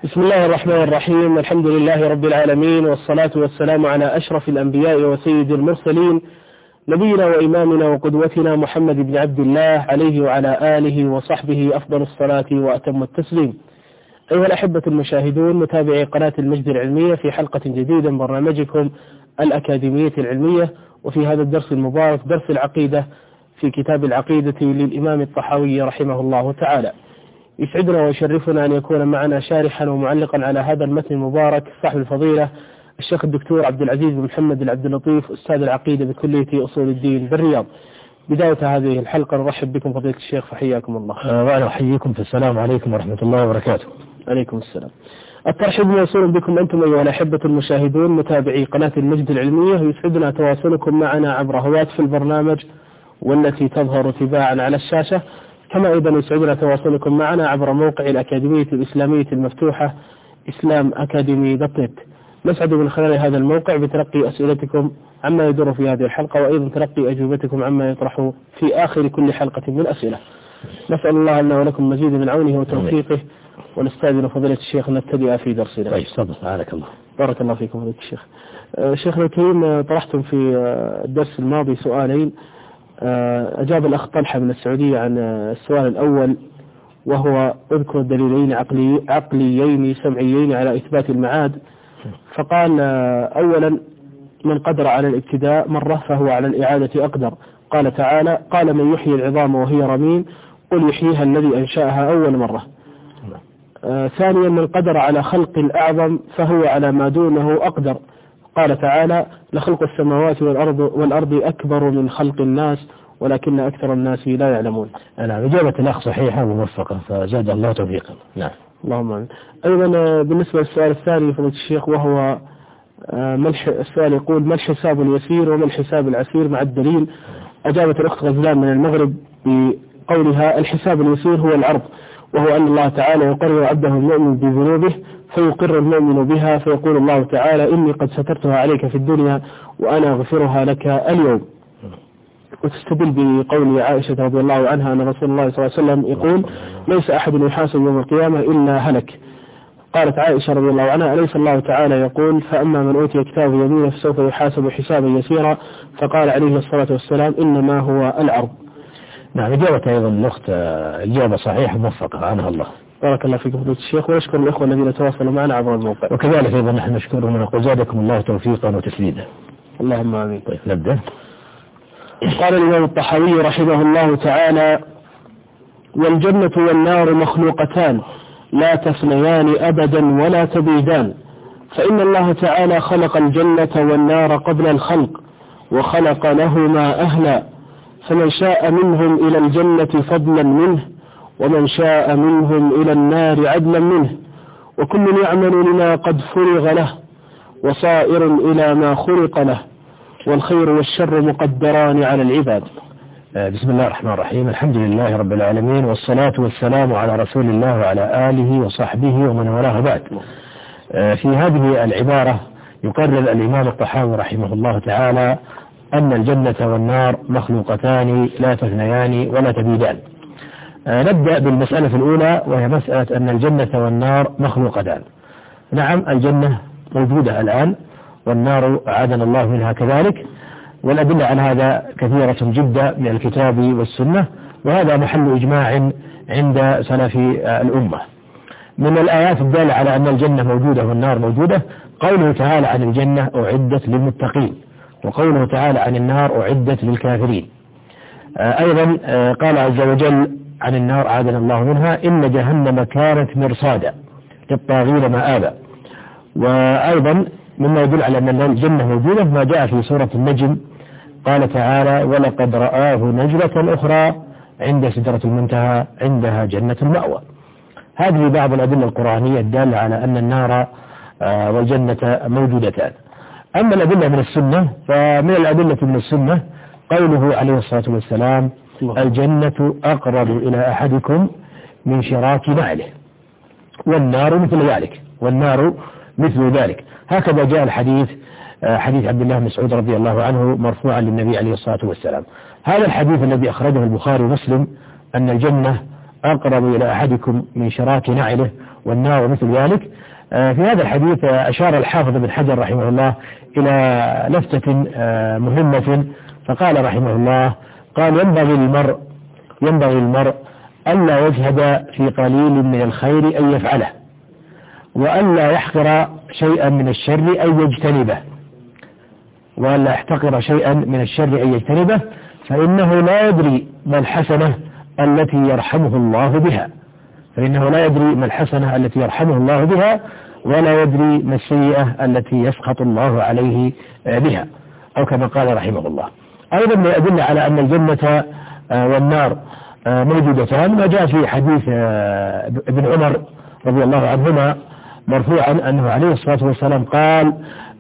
بسم الله الرحمن الرحيم. الحمد لله رب العالمين، والصلاة والسلام على أشرف الأنبياء وسيد المرسلين، نبينا وإمامنا وقدوتنا محمد بن عبد الله عليه وعلى آله وصحبه أفضل الصلاة وأتم التسليم. أيها الأحبة المشاهدون، متابعي قناة المجد العلمية، في حلقة جديدة من برنامجكم الأكاديمية العلمية، وفي هذا الدرس المبارك درس العقيدة في كتاب العقيدة للإمام الطحاوي رحمه الله تعالى. يسعدنا ويشرفنا أن يكون معنا شارحا ومعلقا على هذا المتن المبارك صاحب الفضيلة الشيخ الدكتور عبد العزيز بن محمد العبد اللطيف، أستاذ العقيدة بكلية أصول الدين بالرياض. بداية هذه الحلقة نرحب بكم فضيلة الشيخ، فحياكم الله. وأنا أحييكم في السلام عليكم ورحمة الله وبركاته. عليكم السلام. الترحيب موصول بكم أنتم أيها الأحبة المشاهدون متابعي قناة المجد العلمية، ويسعدنا تواصلكم معنا عبر هواتف البرنامج والتي تظهر تباعا على الشاشة، كما أيضا يسعدنا تواصلكم معنا عبر موقع الأكاديمية الإسلامية المفتوحة islamacademy.net. نسعد من خلال هذا الموقع بتلقي أسئلتكم عما يدور في هذه الحلقة، وأيضا تلقي أجوبتكم عما يطرح في آخر كل حلقة من أسئلة. نسأل الله لنا ولكم مزيد من عونه وتوفيقه، ونستأذن فضيلة الشيخ نبتدئ في درسنا. طيب تفضل، سبحانك الله. بارك الله فيكم فضيلة الشيخ. شيخنا الكريم، طرحتم في الدرس الماضي سؤالين، أجاب الأخ طلحة من السعودية عن السؤال الأول، وهو اذكر دليلين عقليين سمعيين على إثبات المعاد. فقال أولا: من قدر على الابتداء مرة فهو على الإعادة أقدر. قال تعالى: قال من يحيي العظام وهي رميم قل يحييها الذي أنشأها أول مرة. ثانيا: من قدر على خلق الأعظم فهو على ما دونه أقدر. قال تعالى: لخلق السماوات والأرض أكبر من خلق الناس ولكن أكثر الناس لا يعلمون. نعم، إجابة الأخ صحيحة وموفقة، فزاد الله توفيقا. نعم، اللهم آمين. أيضا بالنسبة للسؤال الثاني فضيلة الشيخ، وهو السؤال يقول: ما الحساب اليسير وما الحساب العسير مع الدليل؟ أجابت الأخت غزلان من المغرب بقولها: الحساب اليسير هو العرض، وهو أن الله تعالى يقرر عبده المؤمن بذنوبه فيقر المؤمن بها، فيقول الله تعالى: إني قد سترتها عليك في الدنيا وأنا أغفرها لك اليوم. وتستدل بقول عائشة رضي الله عنها أن رسول الله صلى الله عليه وسلم يقول: ليس أحد يحاسب يوم القيامة إلا هلك. قالت عائشة رضي الله عنها: أليس الله تعالى يقول: فأما من أوتي كتاب يمينه فسوف يحاسب حسابا يسيرا؟ فقال عليه الصلاة والسلام: إنما هو العرض. نعم، إجابة أيضا الأخت إجابة صحيحة موفقة، عنها الله. بارك الله فيكم فضيلة الشيخ، ونشكر الأخوة الذين تواصلوا معنا عبر الموقع. وكذلك أيضا نحن نشكرهم ونقول زادكم الله توفيقا وتسديدا. اللهم آمين. طيب نبدأ. قال الإمام الطحاوي رحمه الله تعالى: والجنة والنار مخلوقتان لا تفنيان أبدا ولا تبيدان، فإن الله تعالى خلق الجنة والنار قبل الخلق وخلق لهما أهلا، فمن شاء منهم إلى الجنة فضلا منه ومن شاء منهم إلى النار عدلا منه، وكل يعمل لما قد فرغ له وصائر إلى ما خلق له، والخير والشر مقدران على العباد. بسم الله الرحمن الرحيم. الحمد لله رب العالمين، والصلاة والسلام على رسول الله وعلى آله وصحبه ومن والاه بعد. في هذه العبارة يقرر الإمام الطحاوي رحمه الله تعالى أن الجنة والنار مخلوقتان لا تفنيان ولا تبيدان. نبدأ بالمسألة الأولى، وهي مسألة أن الجنة والنار مخلوقتان. نعم، الجنة موجودة الآن، والنار أعاذنا الله منها كذلك، والأدلة على هذا كثيرة جدا من الكتاب والسنة، وهذا محل إجماع عند سلف الأمة. من الآيات الدالة على أن الجنة موجودة والنار موجودة قوله تعالى عن الجنة أعدت للمتقين، وقوله تعالى عن النار أعدت للكافرين. أيضا قال عز وجل عن النار أعاذنا الله منها: إن جهنم كانت مرصادا للطاغين مآبا. وأيضا مما يدل على أن الجنة موجودة ما جاء في سورة النجم، قال تعالى: ولقد رآه نجلة أخرى عند سدرة المنتهى عندها جنة المأوى. هذه بعض الأدلة القرآنية الدالة على أن النار والجنة موجودتان. أما الأدلة من السنة، فمن الأدلة من السنة قوله عليه الصلاة والسلام: الجنة أقرب إلى أحدكم من شراك نعله، والنار مثل ذلك، والنار مثل ذلك. هكذا جاء الحديث، حديث عبد الله بن مسعود رضي الله عنه مرفوعا للنبي عليه الصلاة والسلام. هذا الحديث الذي أخرجه البخاري ومسلم أن الجنة أقرب إلى أحدكم من شراك نعله والنار مثل ذلك. في هذا الحديث أشار الحافظ بن حجر رحمه الله إلى لفتة مهمة، فقال رحمه الله قال ينبغي المرء ألا يجهد في قليل من الخير أن يفعله، وألا يحقر شيئا من الشر أن يجتنبه، وألا يحتقر شيئا من الشر أن يجتنبه، فإنه لا يدري ما الحسنة التي يرحمه الله بها، ولا يدري ما السيئة التي يسخط الله عليه بها، أو كما قال رحمه الله. أيضا من الأدلة على أن الجنة والنار موجودتان ما جاء في حديث ابن عمر رضي الله عنهما مرفوعا أنه عليه الصلاة والسلام قال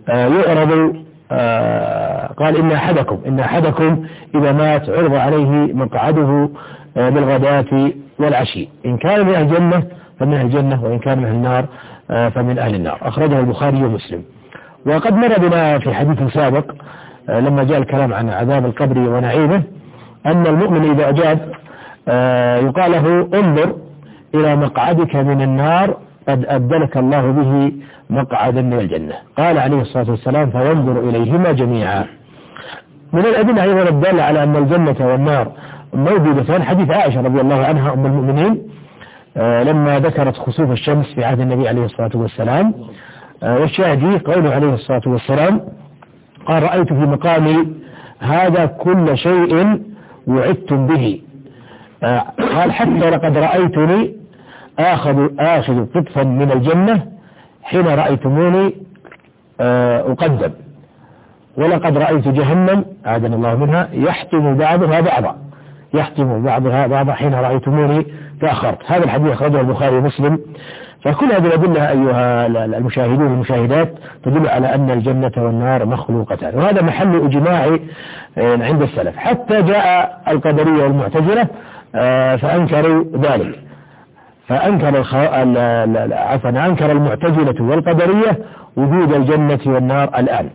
قال إن أحدكم إذا مات عرض عليه مقعده بالغداة والعشي، إن كان من أهل الجنة فمن أهل الجنة، وإن كان من أهل النار فمن أهل النار. أخرجه البخاري ومسلم. وقد مر بنا في حديث سابق لما جاء الكلام عن عذاب القبر ونعيمه أن المؤمن إذا أجاب يقال له انظر إلى مقعدك من النار قد أبدلك الله به مقعدا من الجنة. قال عليه الصلاة والسلام فينظر إليهما جميعا. من الأدلة أيضا الدالة على أن الجنة والنار موجودتان حديث عائشة رضي الله عنها أم المؤمنين لما ذكرت خسوف الشمس في عهد النبي عليه الصلاة والسلام، والشاهدي قوله عليه الصلاة والسلام قال رأيت في مقامي هذا كل شيء وعدتم به، قال حتى لقد رأيتني آخذ قطفا من الجنة حين رأيتموني أقدم، ولقد رأيت جهنم أعاذنا الله منها يحطم بعضها بعضا حين رأيتموني تأخرت. هذا الحديث أخرجه البخاري ومسلم. فكل هذه الأدلة أيها المشاهدون والمشاهدات تدل على أن الجنة والنار مخلوقتان، وهذا محل إجماع عند السلف، حتى جاء القدرية والمعتزلة فأنكروا ذلك، أنكر المعتزلة والقدرية وجود الجنة والنار الآن.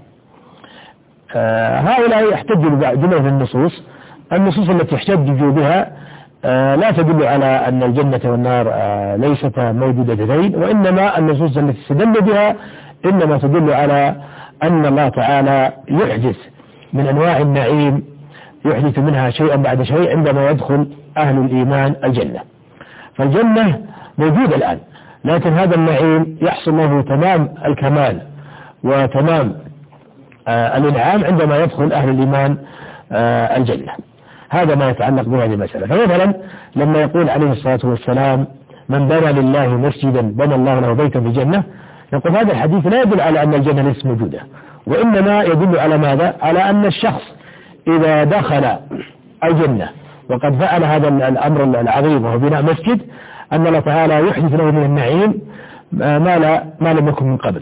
هؤلاء يحتجوا بجملة النصوص التي يحتجوا بها لا تدل على أن الجنة والنار ليستا موجودتين، وإنما النصوص التي استدل بها إنما تدل على أن الله تعالى يحدث من أنواع النعيم، يحدث منها شيئا بعد شيء عندما يدخل أهل الإيمان الجنة. فالجنة موجودة الآن، لكن هذا النعيم يحصل له تمام الكمال وتمام الإنعام عندما يدخل أهل الإيمان الجنة. هذا ما يتعلق بهذه المسألة. فمثلا لما يقول عليه الصلاة والسلام من بنى لله مسجدا بنى الله له بيتا في الجنة، يقول هذا الحديث لا يدل على أن الجنة ليست موجودة، وإنما يدل على ماذا؟ على أن الشخص إذا دخل الجنة وقد فعل هذا الأمر العظيم وهو بناء مسجد، أن الله تعالى يحدث له من النعيم ما لم يكن من قبل.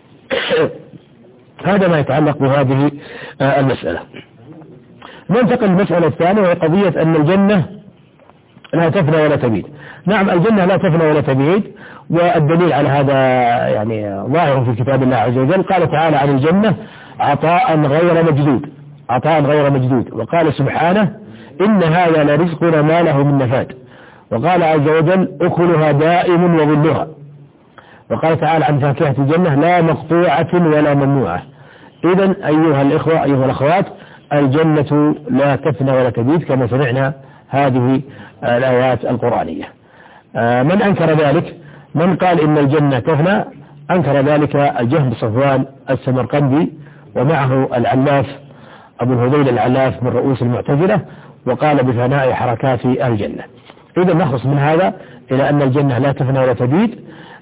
هذا ما يتعلق بهذه المسألة. ننتقل للمسألة الثانية، وهي قضية أن الجنة لا تفنى ولا تبيد. نعم الجنة لا تفنى ولا تبيد، والدليل على هذا يعني ظاهر في كتاب الله عز وجل. قال تعالى عن الجنة عطاء غير مجدود، وقال سبحانه إن هذا لرزقنا ما له من نفاد، وقال عز وجل أكلها دائم وظلها، وقال تعالى عن فاكهة الجنة لا مقطوعة ولا ممنوعة. إذن أيها الإخوة أيها الأخوات الجنة لا تفنى ولا تبيد كما سمعنا هذه الآيات القرآنية. من أنكر ذلك؟ من قال إن الجنة تفنى أنكر ذلك الجهم بن صفوان السمرقندي، ومعه العلاف أبو الهذيل العلاف من رؤوس المعتزلة، وقال بفناء حركات الجنة. إذا نخلص من هذا إلى أن الجنة لا تفنى ولا تبيد.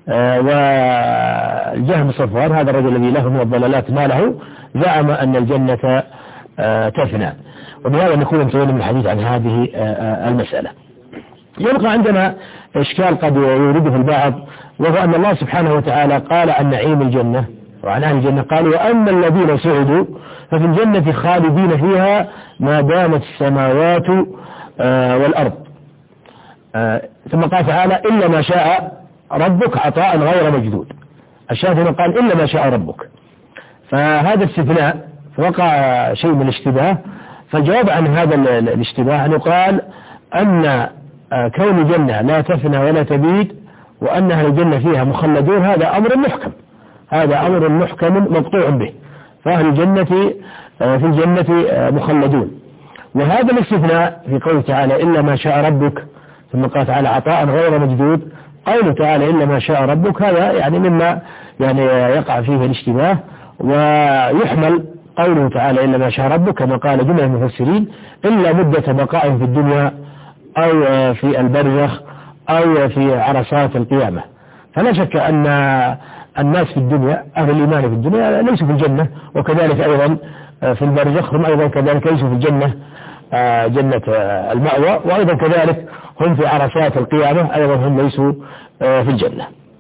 والجهم بن صفوان هذا الرجل الذي له من الضلالات ما له زعم أن الجنة تفنى، وبهذا نكون انتهينا من الحديث عن هذه المسألة. يبقى عندنا إشكال قد يورده البعض، وهو أن الله سبحانه وتعالى قال عن نعيم الجنة وعن أهل الجنة قال وأما الذين سعدوا ففي الجنة خالدين فيها ما دامت السماوات والأرض. ثم قال تعالى إلا ما شاء ربك عطاء غير مجدود. الشاهد هنا قال إلا ما شاء ربك، فهذا استثناء فوقع شيء من الاشتباه. فالجواب عن هذا الاشتباه أن يقال أن كون الجنة لا تفنى ولا تبيد وأن أهل الجنة فيها مخلدون هذا أمر محكم، هذا أمر محكم مقطوع به، فأهل الجنة في الجنة مخلدون. وهذا الاستثناء في قوله تعالى إلا ما شاء ربك، ثم قال تعالى عطاء غير مجدود، قوله تعالى إلا ما شاء ربك هذا يعني مما يعني يقع فيه الاشتباه، ويحمل قوله تعالى إلا ما شاء ربك كما قال جمع المفسرين إلا مدة بقائهم في الدنيا أو في البرزخ أو في عرصات القيامة. فلا شك أن الناس في الدنيا أهل الإيمان في الدنيا ليسوا في الجنة، وكذلك أيضا في البرزخ هم أيضا كذلك ليسوا في الجنة جنة المأوى، وأيضا كذلك هم في عرصات القيامة أيضا هم ليسوا في الجنة.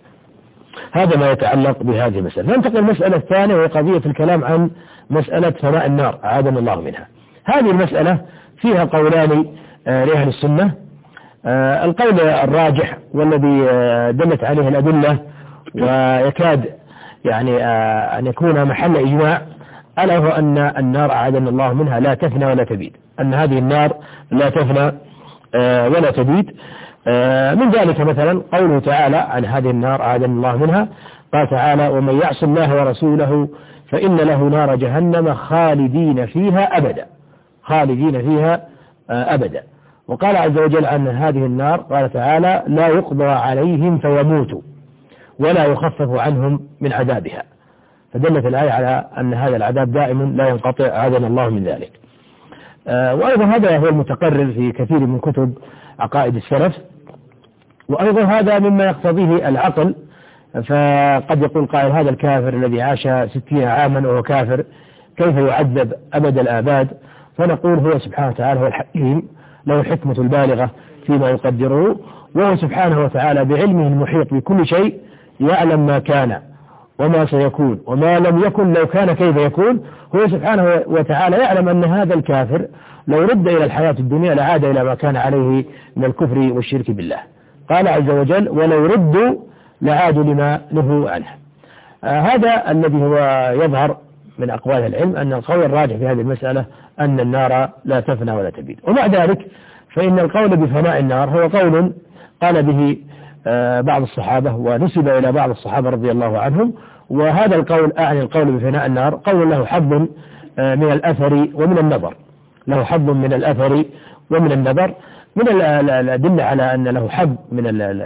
هذا ما يتعلق بهذه المسألة. ننتقل المسألة الثانية وهي قضية الكلام عن مسألة فناء النار أعاذنا الله منها. هذه المسألة فيها قولان لأهل السنة. القول الراجح والذي دلت عليه الأدلة ويكاد يعني أن يكون محل إجماع ألا هو أن النار أعاذنا الله منها لا تفنى ولا تبيد، أن هذه النار لا تفنى ولا تبيد. من ذلك مثلا قوله تعالى عن هذه النار أعاذنا الله منها، قال تعالى ومن يعص الله ورسوله فإن له نار جهنم خالدين فيها أبدا، خالدين فيها أبدا. وقال عز وجل عن هذه النار قال تعالى لا يقضى عليهم فيموتوا ولا يخفف عنهم من عذابها، فدلت الآية على أن هذا العذاب دائم لا ينقطع أعاذنا الله من ذلك. وأيضا هذا هو المتقرر في كثير من كتب عقائد السلف، وأيضا هذا مما يقتضيه العقل. فقد يقول قائل هذا الكافر الذي عاش 60 عاما وهو كافر كيف يعذب أبد الآباد؟ فنقول هو سبحانه وتعالى هو الحكيم له الحكمة البالغة فيما يقدره، وهو سبحانه وتعالى بعلمه المحيط بكل شيء يعلم ما كان وما سيكون وما لم يكن لو كان كيف يكون. هو سبحانه وتعالى يعلم أن هذا الكافر لو رد إلى الحياة الدنيا لعاد إلى ما كان عليه من الكفر والشرك بالله. قال عز وجل ولو ردوا لعادوا لما نهوا عنه. هذا الذي هو يظهر من أقوال العلم أن القول الراجح في هذه المسألة أن النار لا تفنى ولا تبيد. ومع ذلك فإن القول بفناء النار هو قول قال به بعض الصحابة ونسب إلى بعض الصحابة رضي الله عنهم، وهذا القول أعني القول بفناء النار قول له حظ من الأثر ومن النظر، له حظ من الأثر ومن النظر. من الأدلة على أن له حظ من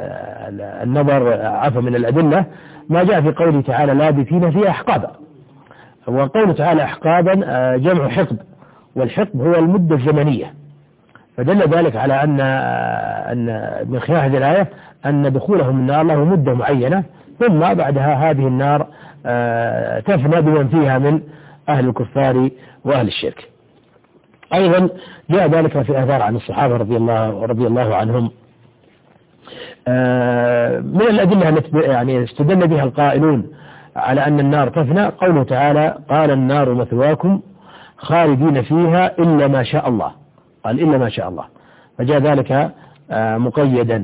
النظر عفوا من الأدلة ما جاء في قوله تعالى لابثين فيها أحقابا، وقوله تعالى أحقابا جمع حقب، والحقب هو المدة الزمنية، فدل ذلك على أن من خلال هذه الآية أن دخولهم النار له مدة معينة، ثم بعدها هذه النار تفنى بمن فيها من أهل الكفار وأهل الشرك. أيضا جاء ذلك في آثار عن الصحابة رضي الله عنهم. من الأدلة التي يعني استدل بها القائلون على أن النار تفنى قوله تعالى قال النار مثواكم خالدين فيها إلا ما شاء الله، قال إلا ما شاء الله، فجاء ذلك مقيدا.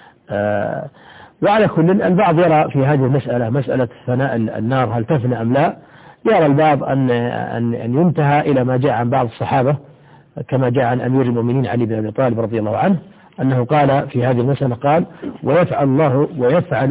وعلى كل البعض يرى في هذه المسألة مسألة فناء النار هل تفنى أم لا، يرى البعض أن ينتهى إلى ما جاء عن بعض الصحابة كما جاء عن أمير المؤمنين علي بن أبي طالب رضي الله عنه أنه قال في هذه المسألة قال ويفعل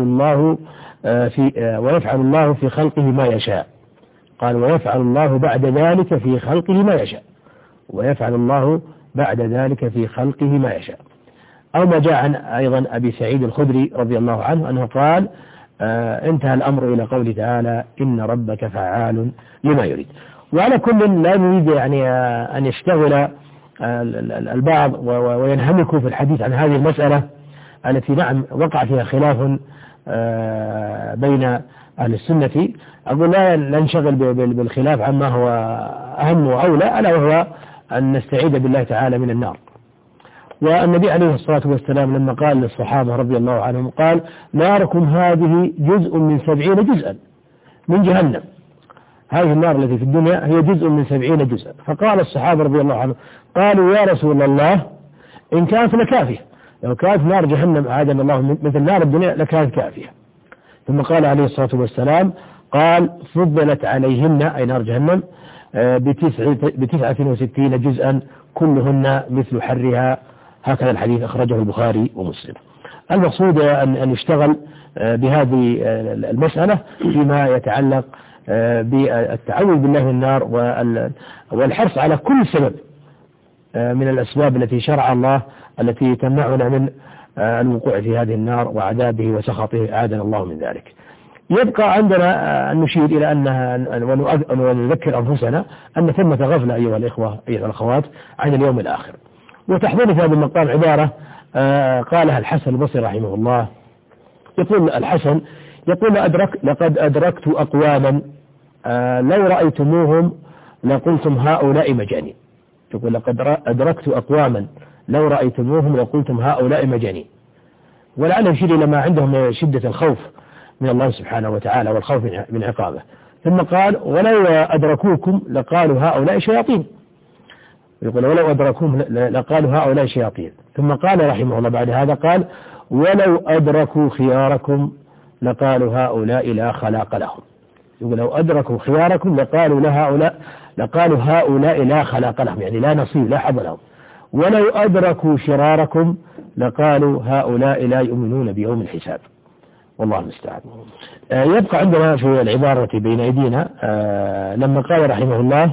الله في خلقه ما يشاء، قال ويفعل الله بعد ذلك في خلقه ما يشاء، ويفعل الله بعد ذلك في خلقه ما يشاء. أو ما جاء عن أيضا أبي سعيد الخدري رضي الله عنه أنه قال انتهى الأمر إلى قوله تعالى إن ربك فعال لما يريد. وعلى كل لا نريد يعني أن يشتغل البعض وينهمكوا في الحديث عن هذه المسألة التي نعم وقع فيها خلاف بين أهل السنة. أقول لا ننشغل بالخلاف عما هو أهم وأولى، ألا وهو أن نستعيذ بالله تعالى من النار. والنبي عليه الصلاة والسلام لما قال للصحابة رضي الله عنهم قال ناركم هذه جزء من 70 جزءا من جهنم، هذه النار التي في الدنيا هي جزء من 70 جزءا. فقال الصحابة رضي الله عنهم قالوا يا رسول الله إن كانت لكافية، لو كانت نار جهنم أعاذنا الله مثل نار الدنيا لكانت كافية. ثم قال عليه الصلاة والسلام قال فضلت عليهن أي نار جهنم ب69 جزءا كلهن مثل حرها هكذا الحديث أخرجه البخاري ومسلم. المقصود أن يشتغل بهذه المسألة فيما يتعلق بالتعوذ بالله من النار والحرص على كل سبب من الأسباب التي شرع الله التي تمنعنا من الوقوع في هذه النار وعذابه وسخطه، أعاذنا الله من ذلك. يبقى عندنا أن نشير إلى ونذكر أنفسنا أن ثمة غفلة أيها الإخوة أيها الأخوات عن اليوم الآخر. وتحضرني في هذا المقام عبارة قالها الحسن البصري رحمه الله. يقول الحسن لقد أدركت أقواما لو رأيتموهم لقلتم هؤلاء مجانين. يقول لقد أدركت أقواما لو رأيتموهم لقلتم هؤلاء مجانين. ولعل يشير إلى ما عندهم من شدة الخوف من الله سبحانه وتعالى والخوف من عقابه. ثم قال ولو أدركوكم لقالوا هؤلاء شياطين. يقول ولو أدركوهم لقالوا هؤلاء شياطين. ثم قال رحمه الله بعد هذا قال ولو أدركوا خياركم لقالوا هؤلاء لا خلاق لهم. يقول لو أدركوا خياركم لقالوا هؤلاء لا خلاق لهم، يعني لا نصيب لا حظ لهم. ولو أدركوا شراركم لقالوا هؤلاء لا يؤمنون بيوم الحساب. والله المستعان. يبقى عندنا في العبارة بين أيدينا لما قال رحمه الله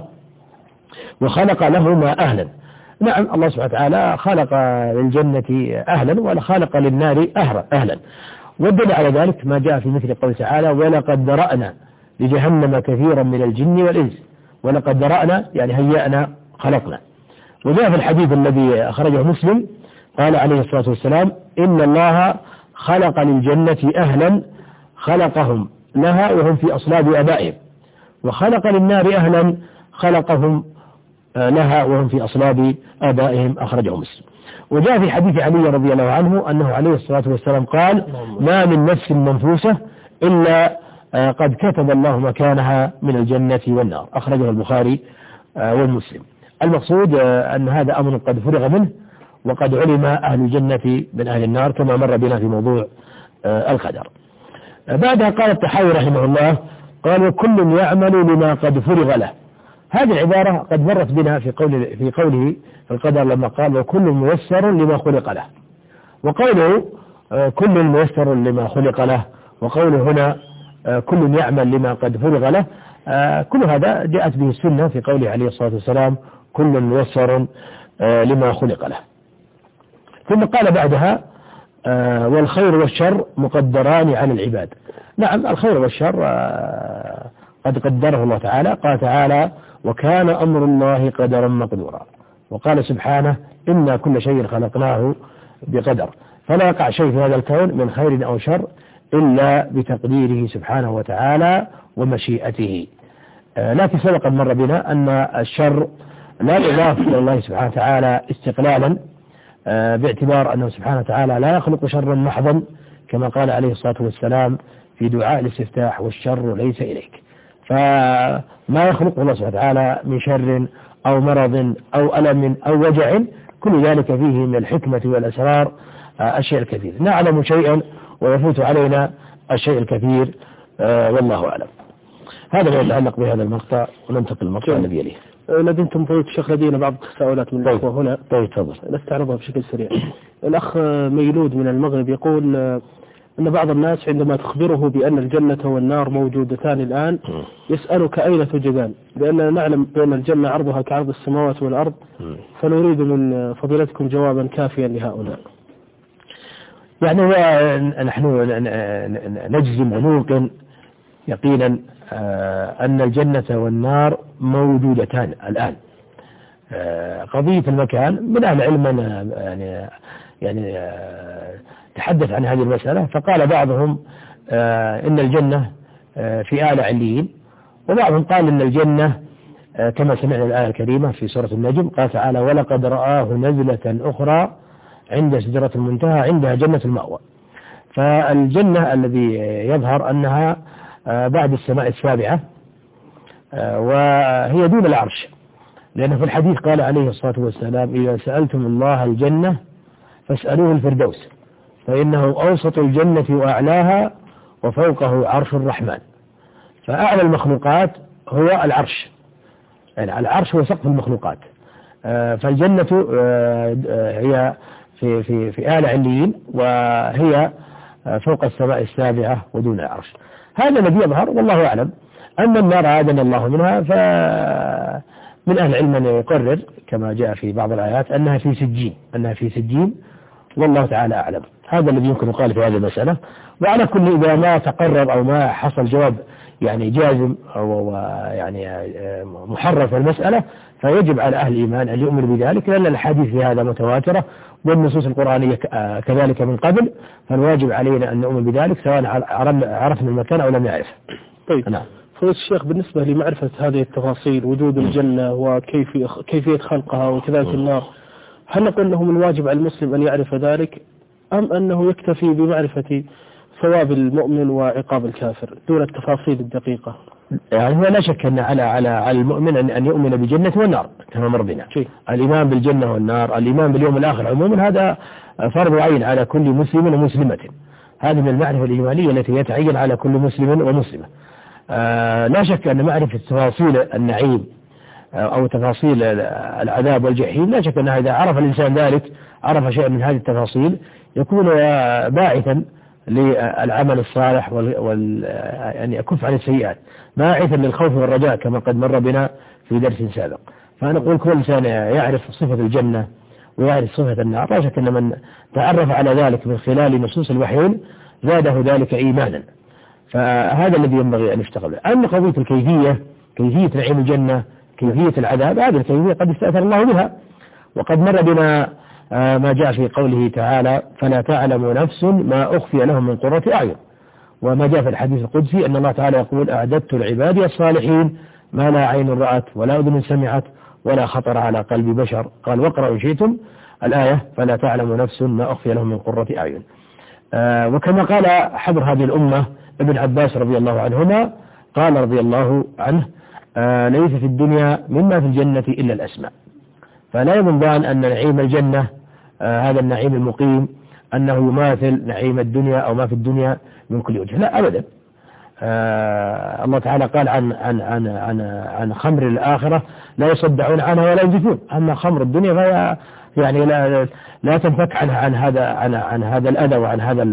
وخلق لهما أهلا. نعم الله سبحانه وتعالى خلق للجنة أهلا وخلق للنار أهلا. والدليل على ذلك ما جاء في مثل قوله تعالى ولقد ذرأنا لجهنم كثيرا من الجن والإنس. ولقد ذرأنا يعني هيأنا خلقنا. وجاء في الحديث الذي أخرجه مسلم قال عليه الصلاة والسلام إن الله خلق للجنة أهلا خلقهم لها وهم في أصلاب آبائهم، وخلق للنار أهلا خلقهم لها وهم في أصلاب آبائهم، أخرجه مسلم. وجاء في حديث علي رضي الله عنه أنه عليه الصلاة والسلام قال ما من نفس منفوسة إلا قد كتب الله مكانها من الجنة والنار، أخرجه البخاري والمسلم. المقصود أن هذا أمر قد فرغ منه وقد علم أهل الجنة من أهل النار كما مر بنا في موضوع القدر. بعدها قال الطحاوي رحمه الله قال وكل يعمل لما قد فرغ له. هذه العبارة قد مرت بنا في قوله في القدر لما قال وكل ميسر لما خلق له، وقوله كل ميسر لما خلق له، وقوله هنا كل يعمل لما قد فرغ له. كل هذا جاءت به السنة في قوله عليه الصلاة والسلام كل ميسر لما خلق له. ثم قال بعدها والخير والشر مقدران على العباد. نعم الخير والشر قد قدره الله تعالى. قال تعالى وكان أمر الله قدرا مقدورا. وقال سبحانه إنا كل شيء خلقناه بقدر، فلا يقع شيء في هذا الكون من خير أو شر إلا بتقديره سبحانه وتعالى ومشيئته. لكن سبق مر بنا أن الشر لا يضاف إلى الله سبحانه وتعالى استقلالا باعتبار أنه سبحانه وتعالى لا يخلق شرا محضا كما قال عليه الصلاة والسلام في دعاء الاستفتاح والشر ليس إليك. فما يخلقه الله سبحانه وتعالى من شر أو مرض أو ألم أو وجع كل ذلك فيه من الحكمة والأسرار الشيء الكثير. نعلم شيئا ويفوت علينا الشيء الكثير والله أعلم. هذا ما يتعلق بهذا المقطع، وننتقل المقطع الذي يليه. لديكم فضيلة الشيخ لدينا بعض التساؤلات من الأخوة هنا. طيب تفضل. نستعرضها بشكل سريع. الأخ ميلود من المغرب يقول أن بعض الناس عندما تخبره بأن الجنة والنار موجودتان الآن يسألك أين توجدان، لأننا نعلم بأن الجنة عرضها كعرض السماوات والأرض، فنريد من فضيلتكم جوابا كافيا لهؤلاء. يعني نحن نجزم ونوقن يقينا أن الجنة والنار موجودتان الآن. قضية المكان من أهل علمنا يعني تحدث عن هذه المسألة، فقال بعضهم إن الجنة في أعلى عليين، وبعضهم قال إن الجنة كما سمعنا الآية الكريمة في سورة النجم قال تعالى ولقد رآه نزلة أخرى عند سدرة المنتهى عندها جنة المأوى. فالجنة الذي يظهر أنها بعد السماء السابعة، وهي دون العرش، لأنه في الحديث قال عليه الصلاة والسلام إذا سألتم الله الجنة فاسألوه الفردوس فإنه أوسط الجنة وأعلاها وفوقه عرش الرحمن. فأعلى المخلوقات هو العرش، يعني العرش هو سقف المخلوقات. فالجنة هي في أعلى عليين، وهي فوق السماء السابعة ودون العرش. هذا الذي يظهر والله أعلم. أما النار عادنا الله منها، فمن أهل العلم من يقرر كما جاء في بعض الآيات أنها في سجين، والله تعالى أعلم. هذا الذي يمكن يقال في هذه المسألة. وعلى كل إذا ما تقرر أو ما حصل جواب يعني جازم أو يعني محرر في المسألة، فيجب على أهل الإيمان أن يؤمنوا بذلك، لأن الحديث في هذا متواترة والنصوص القرآنية كذلك من قبل، فالواجب علينا أن نؤمن بذلك سواء عرفنا المكان أو لم يعرف. طيب نعم. فضيلة الشيخ، بالنسبة لمعرفة هذه التفاصيل، وجود الجنة وكيفية خلقها وكذلك النار، هل نقول أنه من واجب على المسلم أن يعرف ذلك، أم أنه يكتفي بمعرفة ثواب المؤمن وعقاب الكافر دون التفاصيل الدقيقة؟ يعني هو لا شك أن على المؤمن أن يؤمن بجنة والنار كما مر بنا. الإيمان بالجنة والنار، الإيمان باليوم الآخر عموما، هذا فرض عين على كل مسلم ومسلمة. هذه من المعرفة الإيمانية التي يتعين على كل مسلم ومسلمة. لا شك أن معرفة تفاصيل النعيم أو تفاصيل العذاب والجحيم، لا شك أنها إذا عرف الإنسان ذلك، عرف شيء من هذه التفاصيل، يكون باعثا للعمل الصالح يعني يكف عن السيئات، باعثا للخوف والرجاء كما قد مر بنا في درس سابق. فنقول كل إنسان يعرف صفة الجنة ويعرف صفة النار، لا شك أن من تعرف على ذلك من خلال نصوص الوحيين زاده ذلك إيمانا. فهذا الذي ينبغي أن يشتغل به. أما قضية الكيفية، كيفية نعيم الجنة، كيفية العذاب، هذه الكيفية قد استأثر الله بها، وقد مر بنا ما جاء في قوله تعالى: فلا تعلم نفس ما أخفي لهم من قرة أعين. وما جاء في الحديث القدسي أن الله تعالى يقول: أعددت لعبادي الصالحين ما لا عين رأت ولا أذن سمعت ولا خطر على قلب بشر. قال: واقرأوا إن شئتم الآية: فلا تعلم نفس ما أخفي لهم من قرة أعين. وكما قال حبر هذه الأمة ابن عباس رضي الله عنهما، قال رضي الله عنه: ليس في الدنيا مما في الجنة إلا الأسماء. فلا يظن أن نعيم الجنة هذا النعيم المقيم أنه يماثل نعيم الدنيا أو ما في الدنيا من كل وجه، لا أبدا. الله تعالى قال عن خمر الآخرة: لا يصدعون عنها ولا ينزفون. أما خمر الدنيا فهي يعني لا تنفك عن هذا الأذى وعن هذا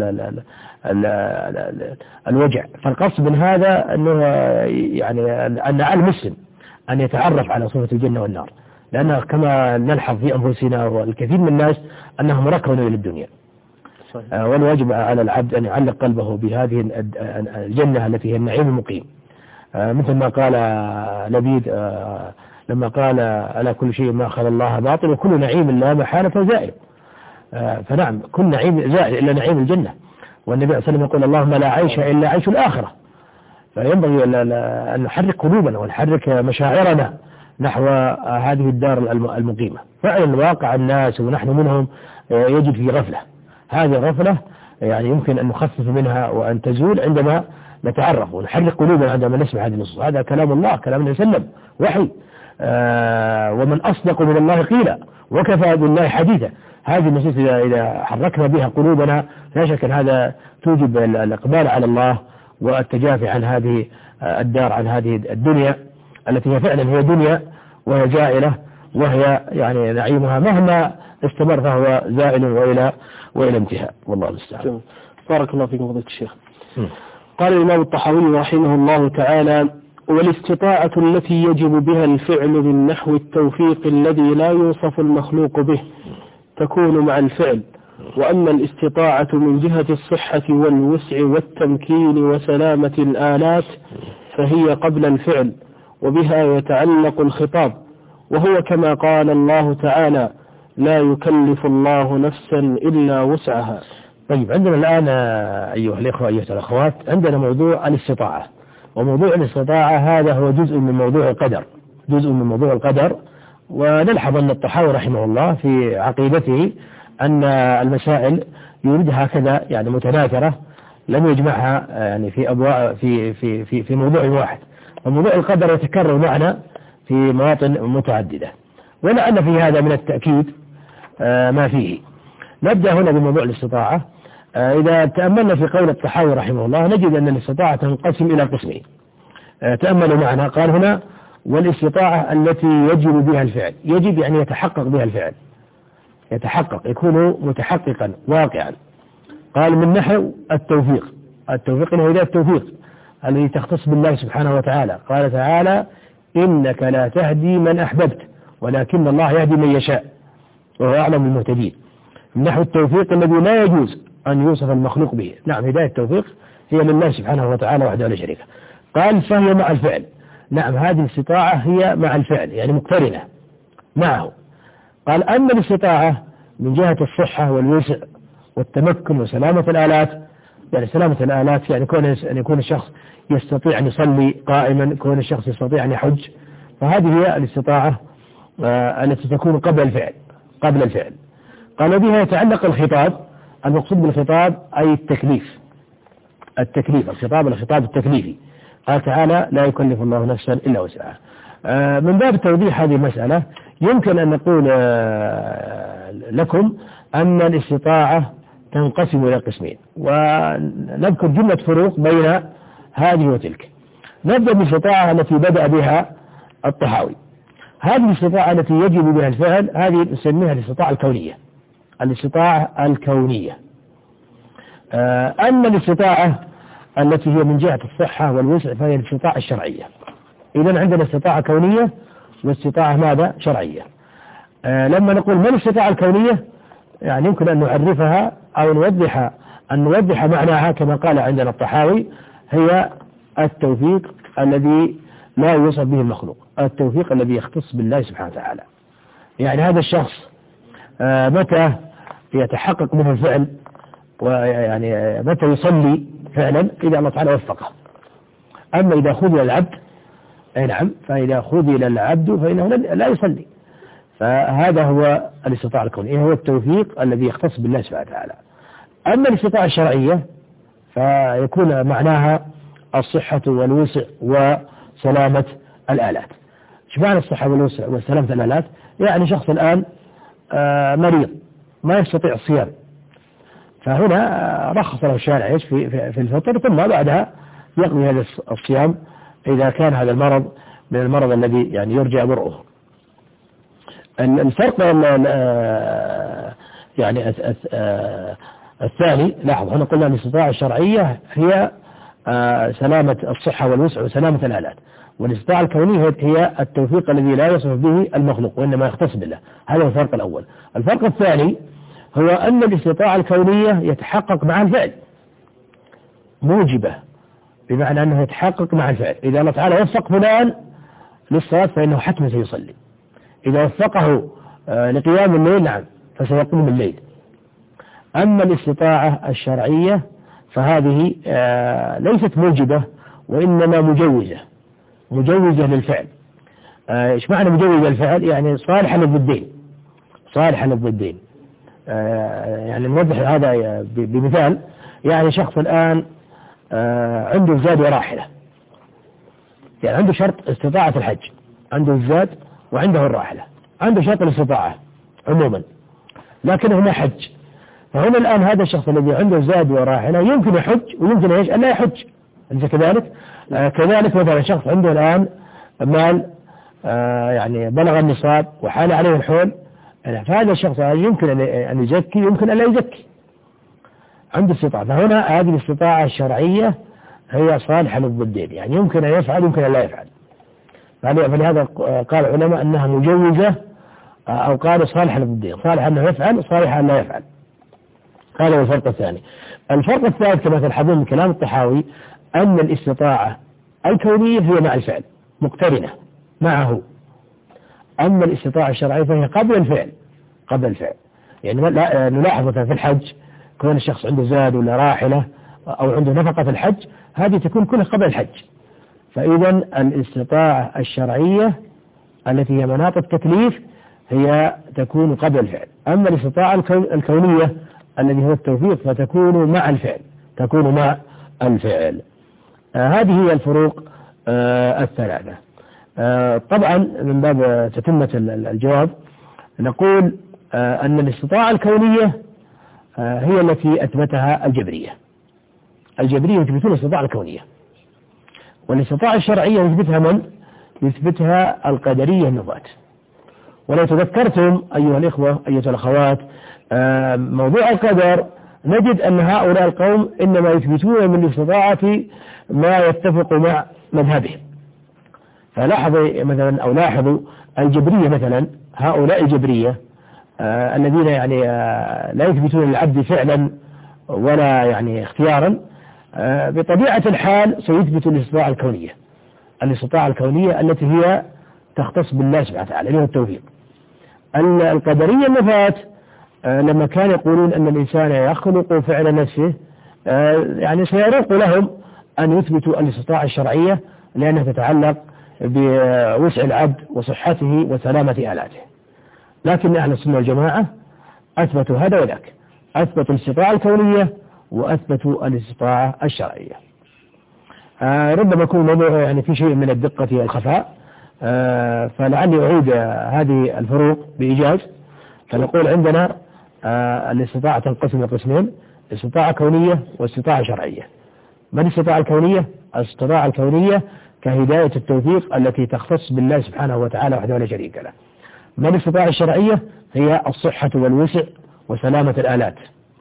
الوجع. فالقصد من هذا أنه يعني أن على المسلم أن يتعرف على صفة الجنة والنار، لأن كما نلحظ في أنفسنا والكثير من الناس أنهم ركنوا إلى الدنيا. والواجب على العبد أن يعلق قلبه بهذه الجنة التي هي النعيم المقيم، مثل ما قال لبيد لما قال: ألا كل شيء ما أخذ الله باطل وكل نعيم لا محالة زائل. فنعم، كل نعيم زائل إلا نعيم الجنة. والنبي صلى الله عليه وسلم يقول: اللهم لا عيش إلا عيش الآخرة. فينبغي أن نحرك قلوبنا ونحرك مشاعرنا نحو هذه الدار المقيمة. فعلا واقع الناس ونحن منهم يجد في غفلة. هذه الغفلة يعني يمكن أن نخفف منها وأن تزول عندما نتعرف ونحرك قلوبنا عندما نسمع هذه النصوص. هذا كلام الله، كلام النبي صلى الله عليه وسلم، وحي. ومن أصدق من الله قيلا وكفى بالله حديثا. هذه النصوص إذا حركنا بها قلوبنا لا شك أن هذا توجب الإقبال على الله والتجافي عن هذه الدار، عن هذه الدنيا التي هي فعلا هي دنيا وهي زائلة، وهي يعني نعيمها مهما استمر فهو زائل وإلى انتهاء، والله المستعان. بارك الله فيكم فضيلة الشيخ. قال الإمام الطحاوي رحمه الله تعالى: والاستطاعة التي يجب بها الفعل من نحو التوفيق الذي لا يوصف المخلوق به تكون مع الفعل. وأما الاستطاعة من جهة الصحة والوسع والتمكين وسلامة الآلات فهي قبل الفعل، وبها يتعلق الخطاب، وهو كما قال الله تعالى: لا يكلف الله نفسا إلا وسعها. طيب، عندنا الآن أيها الإخوة أيها الأخوات عندنا موضوع الاستطاعة، وموضوع الاستطاعة هذا هو جزء من موضوع القدر. ونلحظ أن الطحاوي رحمه الله في عقيدته أن المسائل يريدها هكذا يعني متناثرة، لم يجمعها يعني في موضوع واحد. وموضوع القدر يتكرر معنا في مواطن متعددة، ولعل في هذا من التأكيد ما فيه. نبدأ هنا بموضوع الاستطاعة. إذا تأملنا في قول الطحاوي رحمه الله نجد أن الاستطاعة تنقسم إلى قسمين. تأملوا معنا، قال هنا: والاستطاعة التي يجب بها الفعل. يجب يعني يتحقق بها الفعل. يتحقق، يكون متحققا واقعا. قال من نحو التوفيق، التوفيق هو هداية التوفيق الذي تختص بالله سبحانه وتعالى. قال تعالى إنك لا تهدي من أحببت ولكن الله يهدي من يشاء وهو أعلم بالمهتدين. من نحو التوفيق الذي لا يجوز أن يوصف المخلوق به. نعم، هداية التوفيق هي لله سبحانه وتعالى وحده لا شريك له. قال فهي مع الفعل. نعم، هذه الاستطاعة هي مع الفعل يعني مقترنة معه. قال أما الاستطاعة من جهة الصحة والوسع والتمكن وسلامة الآلات، يعني سلامة الآلات يعني أن يكون الشخص يستطيع أن يصلي قائما، يكون الشخص يستطيع أن يحج، فهذه هي الاستطاعة التي تكون قبل الفعل. قال بها يتعلق الخطاب. المقصود بالخطاب أي التكليف، الخطاب التكليفي. قال تعالى لا يكلف الله نفسا إلا وسعها. من باب توضيح هذه المسألة يمكن أن نقول لكم أن الاستطاعة تنقسم إلى قسمين، ونذكر جملة فروق بين هذه وتلك. نبدأ بالاستطاعة التي بدأ بها الطحاوي. هذه الاستطاعة التي يجب بها الفعل هذه نسميها الاستطاعة الكونية. أما الاستطاعة التي هي من جهة الصحة والوسع فهي الاستطاعة الشرعية. إذن عندنا استطاعة كونية واستطاعة ماذا؟ شرعية. لما نقول ما الاستطاعة الكونية يعني يمكن أن نعرفها أو نوضح معناها كما قال عندنا الطحاوي، هي التوفيق الذي لا يوصف به المخلوق، التوفيق الذي يختص بالله سبحانه وتعالى. يعني هذا الشخص متى يتحقق منه الفعل، ويعني متى يصلي فعلا إذا الله تعالى وفقه. أما إذا خذل العبد نعم، فإذا خذل العبد فإنه لا يصلي. فهذا هو الاستطاعة الكونية، هو التوفيق الذي يختص بالله سبحانه وتعالى. أما الاستطاعة الشرعية فيكون معناها الصحة والوسع وسلامة الآلات. ايش معنى الصحة والوسع وسلامة الآلات؟ يعني شخص الآن مريض ما يستطيع الصيام، فهنا رخص له الشارع في الفطر، ثم بعدها يقضي هذا الصيام إذا كان هذا المرض من المرض الذي يعني يرجى برؤه. الفرق يعني الثاني، لاحظ هنا قلنا الاستطاعة الشرعية هي سلامة الصحة والوسع وسلامة الآلات، والاستطاعة الكونية هي التوفيق الذي لا يصف به المخلوق وإنما يختص بالله. هذا هو الفرق الأول. الفرق الثاني هو أن الاستطاعة الكونية يتحقق مع الفعل، موجبة، بمعنى أنه يتحقق مع الفعل. إذا الله تعالى وفق فلان للصلاة فإنه حتما سيصلي، إذا وفقه لقيام الليل نعم فسيقوم الليل. أما الاستطاعة الشرعية فهذه ليست موجبة وإنما مجوزة للفعل. إيش معنى مجوزة للفعل؟ يعني صالحة للضدين. يعني نوضح هذا بمثال. يعني شخص الآن عنده الزاد وراحلة، يعني عنده شرط استطاعة الحج، عنده الزاد وعنده الراحلة، عنده شرط الاستطاعة عموما لكنه ما حج. فهنا الآن هذا الشخص الذي عنده زاد وراحلة يمكن يحج ويمكن أن لا يحج، أليس كذلك؟ كذلك مثلا شخص عنده الآن مال يعني بلغ النصاب وحال عليه الحول، فهذا الشخص يمكن أن يزكي يمكن أن لا يزكي، عنده استطاعة. فهنا هذه الاستطاعة الشرعية هي صالحة للضدين، يعني يمكن أن يفعل يمكن أن لا يفعل. فلهذا قال العلماء أنها مجوزة، أو قالوا صالحة للضدين، صالحة أنه يفعل صالحة أن لا يفعل. هذا هو الفرق الثاني. الفرق الثالث كما تلحظون من كلام الطحاوي أن الاستطاعة الكونية هي مع الفعل مقترنة معه، أما الاستطاعة الشرعية فهي قبل الفعل. يعني نلاحظ مثلا في الحج كون الشخص عنده زاد ولا راحلة أو عنده نفقة في الحج، هذه تكون كلها قبل الحج. فإذا الاستطاعة الشرعية التي هي مناط التكليف هي تكون قبل الفعل. أما الاستطاعة الكونية الذي هو التوفيق فتكون مع الفعل. هذه هي الفروق الثلاثة. طبعا من باب تتمة الجواب نقول أن الاستطاعة الكونية هي التي أثبتها الجبرية يثبتون الاستطاعة الكونية، والاستطاعة الشرعية يثبتها القدرية النظاة، ولو تذكرتم أيها الإخوة أيها الأخوات موضوع القدر، نجد أن هؤلاء القوم إنما يثبتون من الاستطاعة ما يتفق مع مذهبهم. فلاحظوا مثلا أو لاحظوا الجبرية مثلا، هؤلاء الجبرية الذين يعني لا يثبتون للعبد فعلا ولا يعني اختيارا، بطبيعة الحال سيثبت الاستطاعة الكونية، الاستطاعة الكونية التي هي تختص بالله سبحانه وتعالى له التوفيق. القدرية النفاة لما كانوا يقولون أن الإنسان يخلق فعل نفسه، يعني سيروق لهم أن يثبتوا الاستطاعة الشرعية لأنها تتعلق بوسع العبد وصحته وسلامة آلاته. لكن أهل السنة والجماعة أثبتوا هذا وذاك، أثبتوا الاستطاعة الكونية وأثبتوا الاستطاعة الشرعية. ربما يكون الموضوع يعني في شيء من الدقة والخفاء، فلعلي أعيد هذه الفروق بإيجاز. فنقول عندنا الاستطاعة تنقسم لقسمين: استطاعة كونية واستطاعة شرعية. ما الاستطاعة الكونية؟ الاستطاعة الكونية كهداية التوفيق التي تختص بالله سبحانه وتعالى وحده لا شريك له. ما الاستطاعة الشرعية؟ هي الصحة والوسع وسلامة الآلات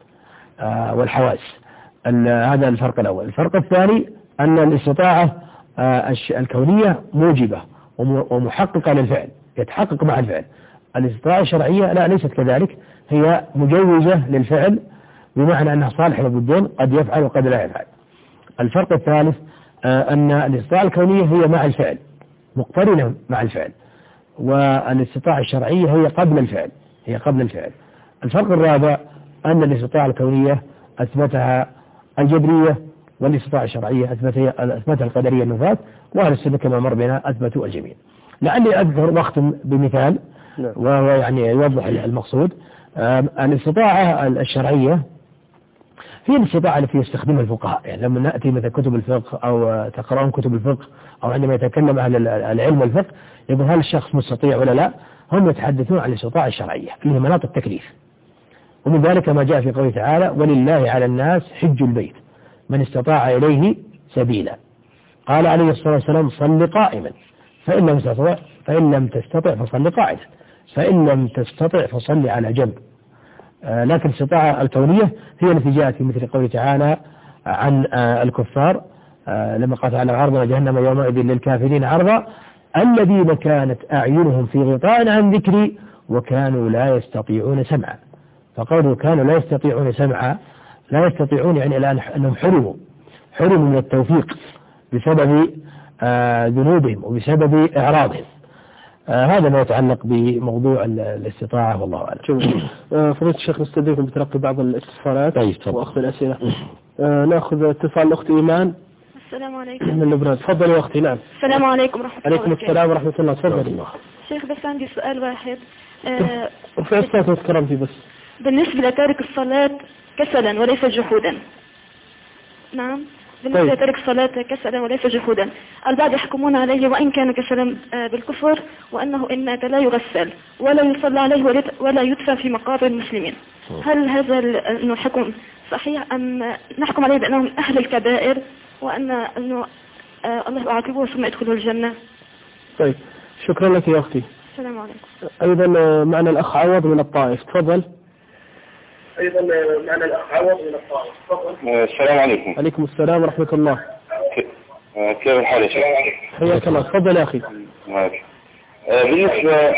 والحواس. هذا الفرق الأول. الفرق الثاني أن الاستطاعة الكونية موجبة ومحققة للفعل، يتحقق مع الفعل. الاستطاعة الشرعية لا، ليست كذلك، هي مجوزة للفعل، بمعنى أنها صالحة للضدين، قد يفعل وقد لا يفعل. الفرق الثالث أن الاستطاعة الكونية هي مع الفعل، مقترنة مع الفعل، والاستطاعة الشرعية هي قبل الفعل، هي قبل الفعل. الفرق الرابع أن الاستطاعة الكونية أثبتها الجبرية، والاستطاعة الشرعية أثبتها القدرية النفاة، وأهل السنة كما مر بنا أثبتوا الجميع. لعلي أذكر واختم بمثال وهو يعني يوضح المقصود. الاستطاعة الشرعية هي الاستطاعة التي يستخدمها الفقهاء، يعني لما نأتي مثل كتب الفقه أو تقرؤون كتب الفقه أو عندما يتكلم أهل العلم والفقه يقول هل الشخص مستطيع ولا لا، هم يتحدثون عن الاستطاعة الشرعية اللي هي مناط التكليف. ومن ذلك ما جاء في قوله تعالى: ولله على الناس حج البيت من استطاع إليه سبيلا. قال عليه الصلاة والسلام: صل قائما فإن لم تستطع فصل قاعدا، فإن لم تستطع فصل على جنب. لكن الاستطاعة الكونية هي التي جاءت في مثل قوله تعالى عن الكفار لما قال تعالى: عرضنا جهنم يومئذ للكافرين عرضا الذين كانت أعينهم في غطاء عن ذكري وكانوا لا يستطيعون سمعا. فقالوا كانوا لا يستطيعون سمعا، لا يستطيعون يعني الآن أنهم حرموا من التوفيق بسبب ذنوبهم وبسبب إعراضهم. هذا ما يتعلق بموضوع الاستطاعة، والله أعلم. فضيلة الشيخ نستدعيكم بتلقي بعض الاتصالات وأخذ الأسئلة. نأخذ اتصال الأخت إيمان. السلام عليكم. من لبنان. تفضلي يا أختي. نعم. السلام عليكم ورحمة الله. عليكم السلام ورحمة الله. تفضلي. شيخ بس عندي سؤال واحد. وفي الصوت وتكرمتي بس. بالنسبة لتارك الصلاة كسلا وليس جحودا. نعم. بالنسبة لتارك الصلاة كسلا وليس جحودا، البعض يحكمون عليه وإن كان كسلا بالكفر، وأنه إن مات لا يغسل ولا يصلى عليه ولا يدفن في مقابر المسلمين. هل هذا الحكم صحيح أم نحكم عليه بأنه من أهل الكبائر وأنه الله يعاقبه ثم يدخله الجنة؟ طيب، شكرا لك يا أختي. السلام عليكم. أيضا معنا الأخ عوض من الطائف. تفضل. السلام عليكم. عليكم السلام ورحمة الله. كيف الحال يا شيخ؟ حياك الله. تفضل يا أخي. بالنسبة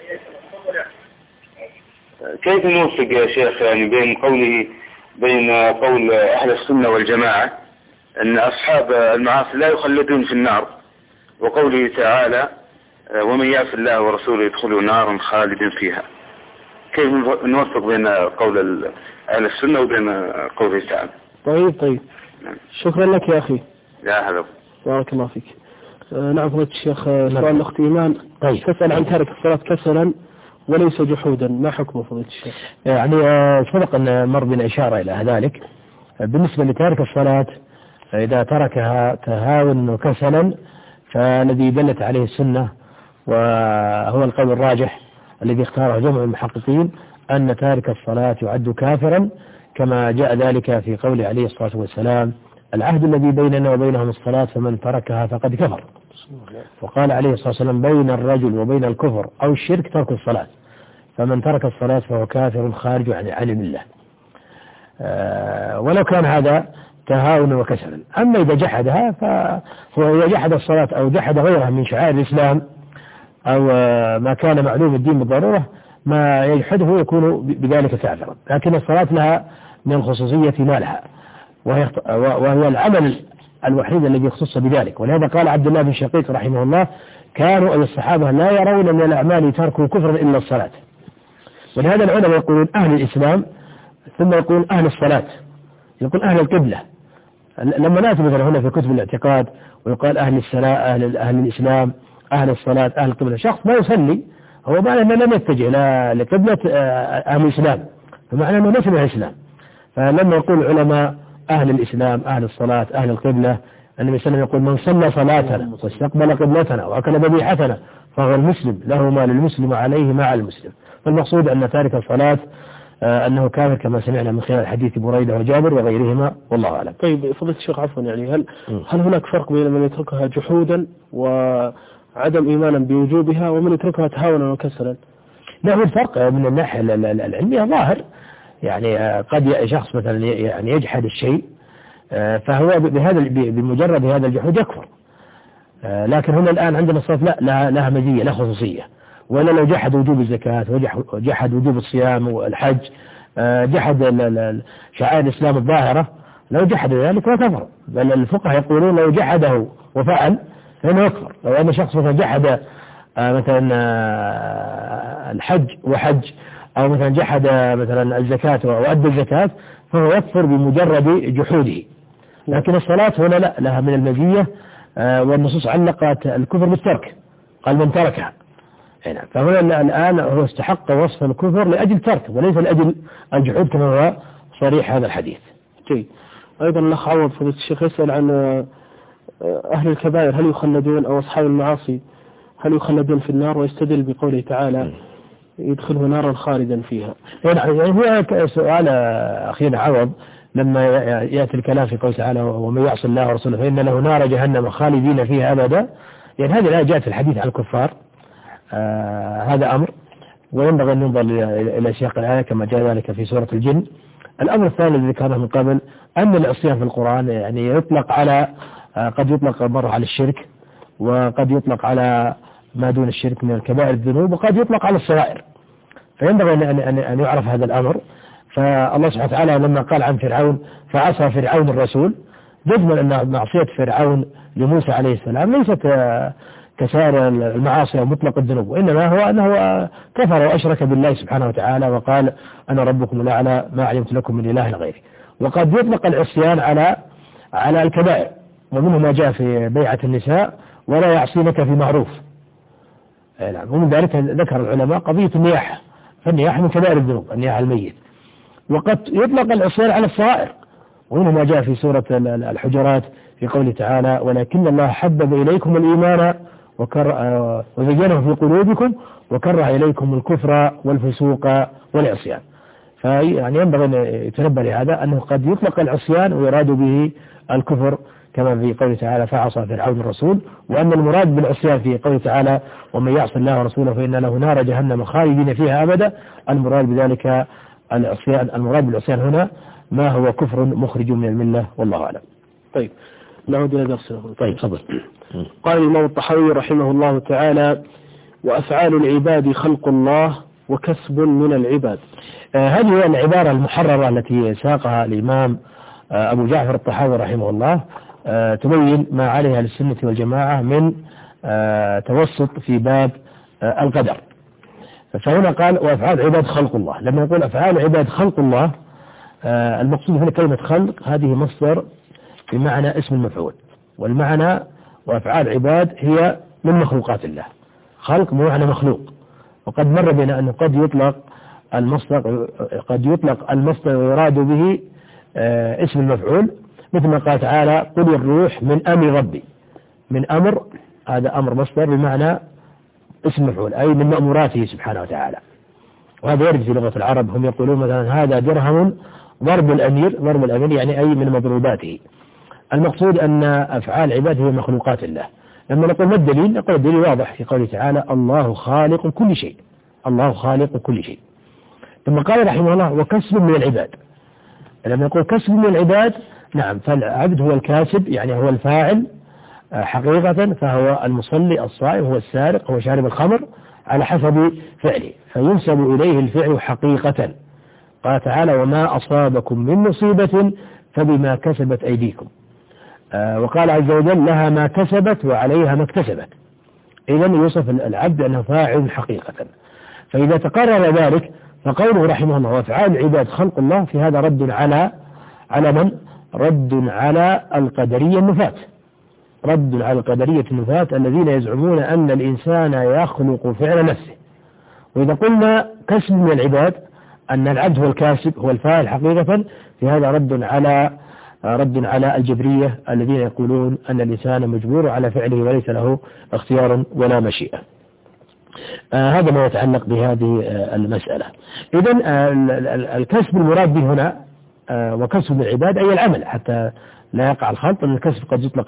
كيف نوفق يا شيخ يعني بين قول أهل السنة والجماعة أن أصحاب المعاصي لا يخلدون في النار، وقوله تعالى: ومن يعص الله ورسوله يدخله نارا خالدا فيها؟ كيف نوفق بين قول أهل السنة وبين قوله تعالى؟ طيب. شكرا لك يا أخي. لا هذا. بارك الله فيك. نعم فضيلة الشيخ، سؤال الأخت إيمان تسأل عن تارك الصلاة كسلا وليس جحودا، ما حكمه فضيلة الشيخ؟ يعني سبق أن مر بنا إشارة إلى ذلك. بالنسبة لتارك الصلاة إذا تركها تهاون وكسلا فالذي دلت عليه السنة وهو القول الراجح الذي اختاره جمع المحققين أن تارك الصلاة يعد كافرا، كما جاء ذلك في قوله عليه الصلاة والسلام: العهد الذي بيننا وبينهم الصلاة فمن تركها فقد كفر. وقال عليه الصلاة والسلام بين الرجل وبين الكفر أو الشرك ترك الصلاة، فمن ترك الصلاة فهو كافر خارج عن علم الله، ولو كان هذا تهاونا وكسلا. أما إذا جحدها فهو إذا جحد الصلاة أو جحد غيرها من شعائر الإسلام أو ما كان معلوم الدين بالضرورة ما يجحده يكون بذلك كافرا. لكن الصلاة لها من الخصوصية ما لها، وهي العمل الوحيد الذي يختص بذلك. ولهذا قال عبد الله بن شقيق رحمه الله كانوا أي الصحابة لا يرون من الأعمال تركوا كفرا إلا الصلاة. ولهذا العلماء يقولون أهل الإسلام ثم يقول أهل الصلاة، يقول أهل القبلة. لما نأتي مثلا هنا في كتب الاعتقاد ويقال أهل الصلاة أهل الإسلام أهل الصلاة أهل القبلة، شخص ما يصلي هو معنى أنه لم يتجه لقبلة أهل الإسلام، فمعنى أنه ليس من الإسلام. فلما يقول العلماء أهل الإسلام أهل الصلاة أهل القبلة، النبي صلى الله عليه وسلم يقول من صلى صلاتنا واستقبل قبلتنا وأكل ذبيحتنا فهو المسلم له ما للمسلم عليه مع المسلم. فالمقصود أن تارك الصلاة أنه كافر كما سمعنا من خلال حديث بريدة وجابر وغيرهما، والله أعلم. طيب فضيلة الشيخ عفوا، يعني هل هناك فرق بين من يتركها جحودا وعدم إيمانا بوجوبها ومن يتركها تهاونا وكسلا؟ لا، هو الفرق من الناحية العلمية ظاهر، يعني قد شخص مثلا يعني يجحد الشيء فهو بمجرد هذا الجحود يكفر، لكن هنا الآن عندنا الصلاة لا لها مزية لا خصوصية. ولا لو جحد وجوب الزكاة وجحد وجوب الصيام والحج، جحد شعائر الإسلام الظاهرة، لو جحد ذلك لا كفر، بل الفقهاء يقولون لو جحده وفعل فإنه يكفر. لو أن شخص مثلا جحد مثلا الحج وحج، أو مثلا جحد مثلا الزكاة وأدى الزكاة، فهو يكفر بمجرد جحوده. لكن الصلاة هنا لا لها من المزية، والنصوص علقت الكفر بالترك، قال من تركها. فهنا الآن هو استحق وصف الكفر لأجل ترك وليس لأجل الجحود كما هو صريح هذا الحديث. جيد. أيضا الأخ عوض فضيلة الشيخ يسأل عن أهل الكبائر هل يخلدون، أو أصحاب المعاصي هل يخلدون في النار، ويستدل بقوله تعالى يدخله نارا خالدا فيها. يعني هو سؤال أخينا عوض لما يأتي الكلام في قوله تعالى ومن يعص الله ورسوله فإن له نار جهنم خالدين فيها أبدا، يعني هذه الآية جاءت في الحديث عن الكفار، هذا أمر وينبغي أن ننظر إلى سياق الآية كما جاء ذلك في سورة الجن. الأمر الثاني الذي ذكرناه من قبل أن العصيان في القرآن يعني يطلق على قد يطلق مرة على الشرك، وقد يطلق على ما دون الشرك من الكبائر الذنوب، وقد يطلق على الصغائر، فينبغي أن يعرف هذا الأمر. فالله سبحانه وتعالى لما قال عن فرعون فعصى فرعون الرسول، يجمل أن معصية فرعون لموسى عليه السلام ليست كسائر المعاصي ومطلق الذنوب، وإنما هو أنه كفر وأشرك بالله سبحانه وتعالى وقال أنا ربكم الأعلى ما علمت لكم من إله غيري. وقد يطلق العصيان على الكبائر، ومنه ما جاء في بيعة النساء ولا يعصينك في معروف. ومن ذلك ذكر العلماء قضية النياحة، فالنياحة من كبائر الذنوب، النياحة الميت. وقد يطلق العصيان على الصغائر، ومنه ما جاء في سورة الحجرات في قوله تعالى ولكن الله حبب إليكم الإيمان وزينه في قلوبكم وكره إليكم الكفر والفسوق والعصيان. فيعني ينبغي أن يتنبه لهذا أنه قد يطلق العصيان ويراد به الكفر كما في قوله تعالى فعصى فرعون الرسول، وأن المراد بالعصيان في قوله تعالى ومن يعص الله ورسوله فإن له نار جهنم خالدين فيها أبدا، المراد بذلك العصيان، المراد بالعصيان هنا ما هو كفر مخرج من الملة، والله أعلم. طيب نعود إلى درسنا. طيب تفضل. قال الإمام الطحاوي رحمه الله تعالى وأفعال العباد خلق الله وكسب من العباد. هذه هي العبارة المحررة التي ساقها الإمام أبو جعفر الطحاوي رحمه الله، تبين ما عليها للسنة والجماعة من توسط في باب القدر. فهنا قال وأفعال العباد خلق الله. لما يقول أفعال العباد خلق الله، المقصود هنا كلمة خلق هذه مصدر بمعنى اسم المفعول، والمعنى وأفعال العباد هي من مخلوقات الله، خلق بمعنى مخلوق. وقد مر بنا أنه قد يطلق المصدر ويراد به اسم المفعول، مثل ما قال تعالى قل الروح من أمر ربي. من أمر هذا أمر مصدر بمعنى اسم مفعول، أي من مأموراته سبحانه وتعالى. وهذا يرد في لغة العرب، هم يقولون مثلا هذا درهم ضرب الأمير، ضرب الأمير يعني أي من مضروباته. المقصود أن أفعال العباد هي مخلوقات الله، لما نقول ما الدليل؟ نقول الدليل واضح في قوله تعالى الله خالق كل شيء، الله خالق كل شيء. ثم قال رحمه الله وكسب من العباد. لما نقول كسب من العباد، نعم، فالعبد هو الكاسب، يعني هو الفاعل حقيقة، فهو المصلي، الصائم، هو السارق، هو شارب الخمر، على حسب فعله، فينسب إليه الفعل حقيقة. قال تعالى وما أصابكم من مصيبة فبما كسبت أيديكم. وقال عز وجل لها ما كسبت وعليها ما اكتسبت. إذا يوصف العبد أنه فاعل حقيقة. فإذا تقرر ذلك فقوله رحمه الله وأفعال العباد خلق الله، في هذا رد على من؟ رد على القدرية النفاة، رد على القدرية النفاة الذين يزعمون أن الإنسان يخلق فعل نفسه. وإذا قلنا كسب من العباد أن العبد هو الكاسب، هو الفاعل حقيقة، في هذا رد على الجبرية الذين يقولون أن الإنسان مجبور على فعله وليس له اختيار ولا مشيئة. هذا ما يتعلق بهذه المسألة. إذن الكسب المراد به هنا وكسب العباد أي العمل، حتى لا يقع الخلط، أن الكسب قد يطلق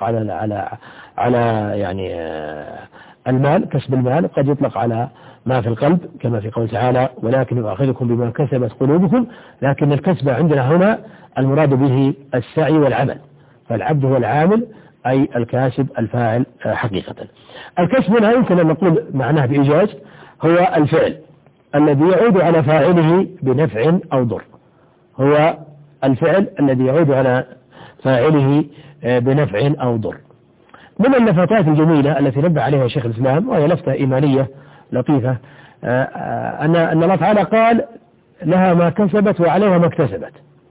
على يعني المال، كسب المال، قد يطلق على ما في القلب كما في قول تعالى ولكن يؤاخذكم بما كسبت قلوبكم. لكن الكسب عندنا هنا المراد به السعي والعمل، فالعبد هو العامل أي الكاسب الفاعل حقيقة. الكسب هنا يمكن أن نقول معناه بإيجاز هو الفعل الذي يعود على فاعله بنفع أو ضر، هو الفعل الذي يعود على فاعله بنفع أو ضر. من اللفتات الجميلة التي نبه عليها شيخ الإسلام، وهي لفتة إيمانية لطيفة، أن الله تعالى قال لها ما كسبت وعليها ما اكتسبت.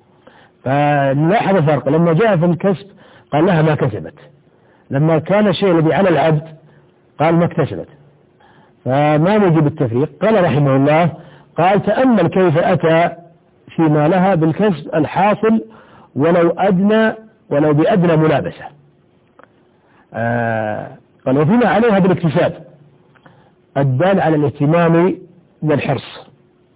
فنلاحظ الفرق، لما جاء في الكسب قال لها ما كسبت، لما كان الشيء الذي على العبد قال ما اكتسبت. فما نجيب التفريق؟ قال رحمه الله قال تأمل كيف أتى فيما لها بالكسب الحاصل ولو بأدنى ملابسة. قال وفيما عليها بالاكتساب الدال على الاهتمام والحرص.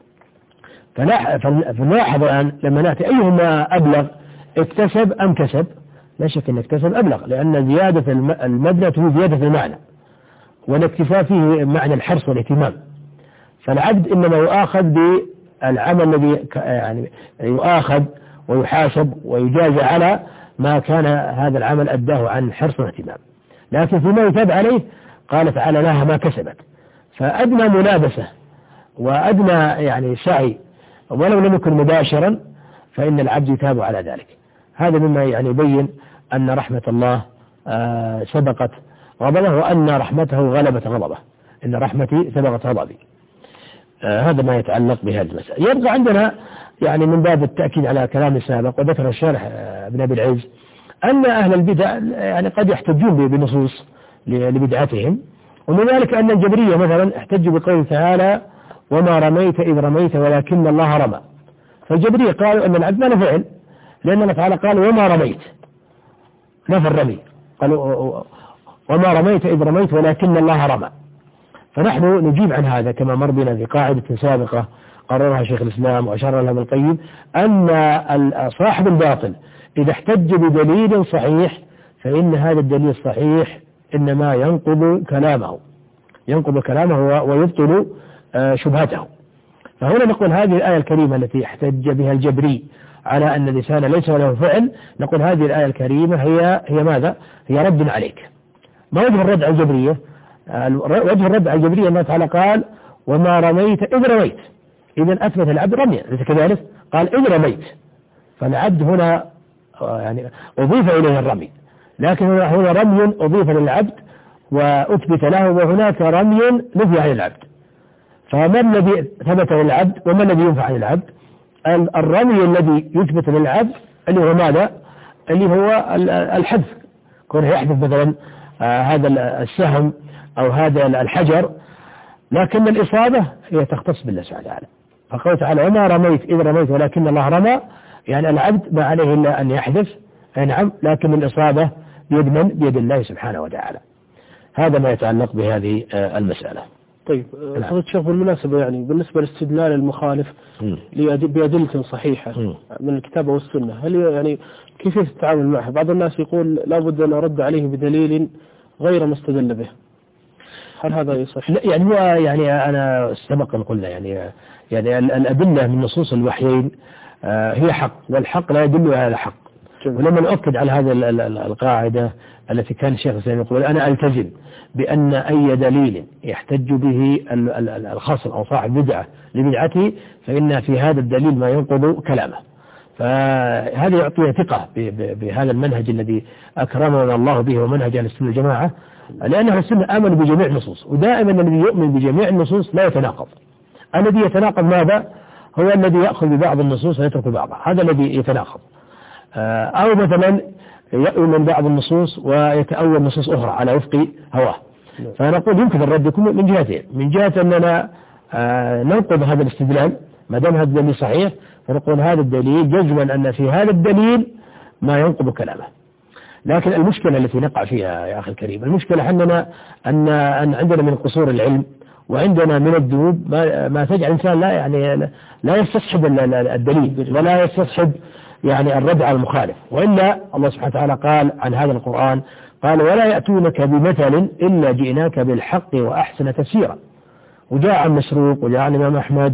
فنلاحظ الآن لما نأتي أيهما أبلغ، اكتسب أم كسب؟ لا شك أن اكتسب أبلغ، لأن زيادة المبنى هو زيادة المعنى، والاكتساب فيه معنى الحرص والاهتمام. فالعبد إنما يؤاخذ بالعمل الذي يعني يؤاخذ ويحاسب ويجازى على ما كان هذا العمل أداه عن حرص واهتمام. لكن فيما يتاب عليه قال تعالى لها ما كسبت، فأدنى ملابسة وأدنى يعني سعي ولو لم يكن مباشرا فإن العبد يتاب على ذلك. هذا مما يعني يبين أن رحمة الله سبقت غضبه، وأن رحمته غلبت غضبه، إن رحمتي سبقت غضبي. هذا ما يتعلق بهذه المسألة. يبقى عندنا يعني من باب التأكيد على كلام السابق، وذكر الشارح ابن أبي العز أن أهل البدع يعني قد يحتجون بنصوص لبدعتهم، ومن ذلك أن الجبرية مثلا احتجوا بقوله تعالى وما رميت إذ رميت ولكن الله رمى. فالجبرية قالوا أن العبد ما له فعل، لأن الله تعالى قال وما رميت، نفى الرمي، قالوا وما رميت إذ رميت ولكن الله رمى. فنحن نجيب عن هذا كما مر بنا في قاعدة سابقة قررها شيخ الإسلام وأشار لها ابن القيم، أن صاحب الباطل إذا احتج بدليل صحيح فإن هذا الدليل الصحيح إنما ينقض كلامه ويبطل شبهته. فهنا نقول هذه الآية الكريمة التي احتج بها الجبري على أن الإنسان ليس له فعل، نقول هذه الآية الكريمة هي ماذا؟ هي رد عليك. ما وجه الرد على الجبرية؟ وجه الرد على الجبرية الله تعالى قال وما رميت إذ رميت، إذن أثبت العبد رميا، ليس كذلك؟ قال إذ رميت، فالعبد هنا يعني أضيف إليه الرمي، لكن هنا رمي أضيف للعبد وأثبت له، وهناك رمي نفي عن العبد. فما الذي ثبت للعبد وما الذي ينفع عن العبد؟ الرمي الذي يثبت للعبد اللي هو ماذا؟ اللي هو الحذف، كونه يحذف مثلا هذا السهم أو هذا الحجر، لكن الإصابة هي تختص بالله سبحانه وتعالى. فقال تعالى وما رميت إذ رميت ولكن الله رمى، يعني العبد ما عليه إلا أن يحذف، نعم، لكن الإصابة بيد الله سبحانه وتعالى. هذا ما يتعلق بهذه المسألة. طيب فضيلة الشيخ بالمناسبة يعني بالنسبة لاستدلال المخالف بأدلة صحيحة من الكتاب والسنة، هل يعني كيف التعامل معها؟ بعض الناس يقول لابد أن أرد عليه بدليل غير ما استدل به، هل هذا يصح؟ لا يعني هو يعني أنا سبق أن قلنا يعني الأدلة من نصوص الوحيين هي حق، والحق لا يدل على الحق. ولما نؤكد على هذا القاعدة التي كان الشيخ الإسلام يقول أنا ألتزم بأن أي دليل يحتج به الخصم أو صاحب بدعة لبدعته فإن في هذا الدليل ما ينقض كلامه. فهذا يعطي ثقة بهذا المنهج الذي أكرمنا الله به ومنهج أهل السنة والجماعة، لأن أهل السنة آمنوا بجميع النصوص، ودائما الذي يؤمن بجميع النصوص لا يتناقض. الذي يتناقض ماذا؟ هو الذي يأخذ ببعض النصوص ويترك بعضها، هذا الذي يتناقض. أو مثلا يؤمن بعض النصوص ويتأول نصوص أخرى على وفق هواه. فنقول يمكن الرد يكون من جهتين، من جهة أننا ننقض هذا الاستدلال ما دام هذا الدليل صحيح، فنقول هذا الدليل جزما أن في هذا الدليل ما ينقض كلامه. لكن المشكلة التي نقع فيها يا أخي الكريم، المشكلة أن عندنا من قصور العلم وعندنا من الذنوب ما تجعل الإنسان لا يستصحب الدليل ولا يستصحب يعني الرد على المخالف. وإلا الله سبحانه وتعالى قال عن هذا القرآن قال ولا يأتونك بمثل إلا جئناك بالحق وأحسن تفسيرا. وجاء عن مسروق وجاء عن الإمام أحمد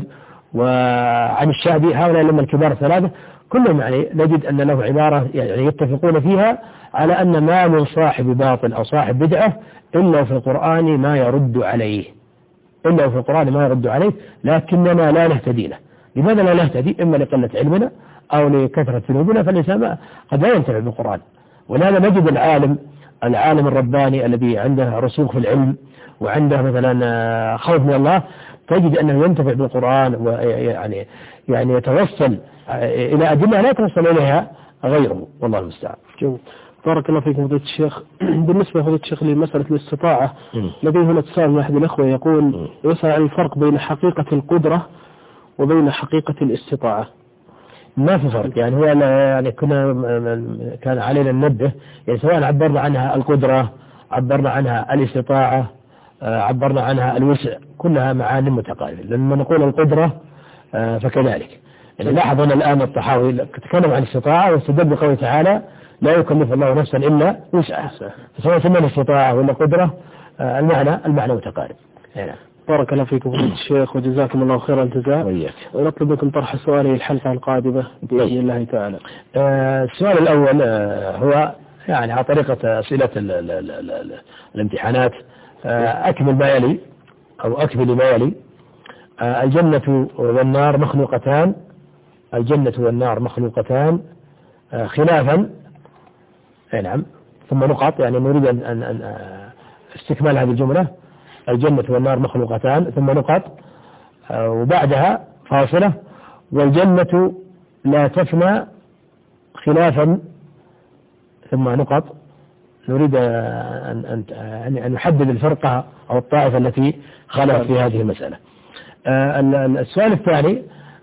وعن الشعبي، هؤلاء لما الكبار الثلاثة كلهم يعني نجد أن له عبارة يعني يتفقون فيها على أن ما من صاحب باطل أو صاحب بدعة إلا في القرآن ما يرد عليه، إلا في القرآن ما يرد عليه، لكننا لا نهتدي له. لماذا لا نهتدي؟ إما لقلة علمنا أو لكثرة ذنوبنا، فالإنسان قد لا ينتفع بالقرآن. ولهذا نجد العالم الرباني الذي عنده رسوخ في العلم وعنده مثلا خوف من الله، تجد أنه ينتفع بالقرآن ويعني يتوصل إلى أدلة لا يتوصل إليها غيره، والله المستعان. بارك الله فيكم فضيلة الشيخ. بالنسبة لفضيلة الشيخ لمسألة الاستطاعة، لديه هنا اتصال من أحد الأخوة يسأل عن الفرق بين حقيقة القدرة وبين حقيقة الاستطاعة. ما في فرق، يعني هو يعني كان علينا ننبه، يعني سواء عبرنا عنها القدرة، عبرنا عنها الاستطاعة، عبرنا عنها الوسع، كلها معاني متقاربة. لما نقول القدرة فكذلك، يعني لاحظ أن الآن الطحاوي تكلم عن الاستطاعة واستدل بقوله تعالى لا يكلف الله نفسا إلا وسعها، سواء سمى الاستطاعة ولا قدرة المعنى متقارب. يعني. بارك الله فيكم فضيلة الشيخ وجزاكم الله خير الجزاء. ونطلب منكم طرح سؤالي الحلقة القادمة بإذن الله تعالى. السؤال الأول هو يعني على طريقة أسئلة الامتحانات، أكمل ما يلي أو أكمل ما يلي: الجنة والنار مخلوقتان، الجنة والنار مخلوقتان خلافا، نعم، ثم نقط، يعني نريد أن استكمال هذه الجملة: الجنة والنار مخلوقتان، ثم نقط، وبعدها فاصلة: والجنة لا تفنى خلافا، ثم نقط. نريد أن نحدد الفرقة أو الطائفة التي خالفت في هذه المسألة. السؤال الثاني: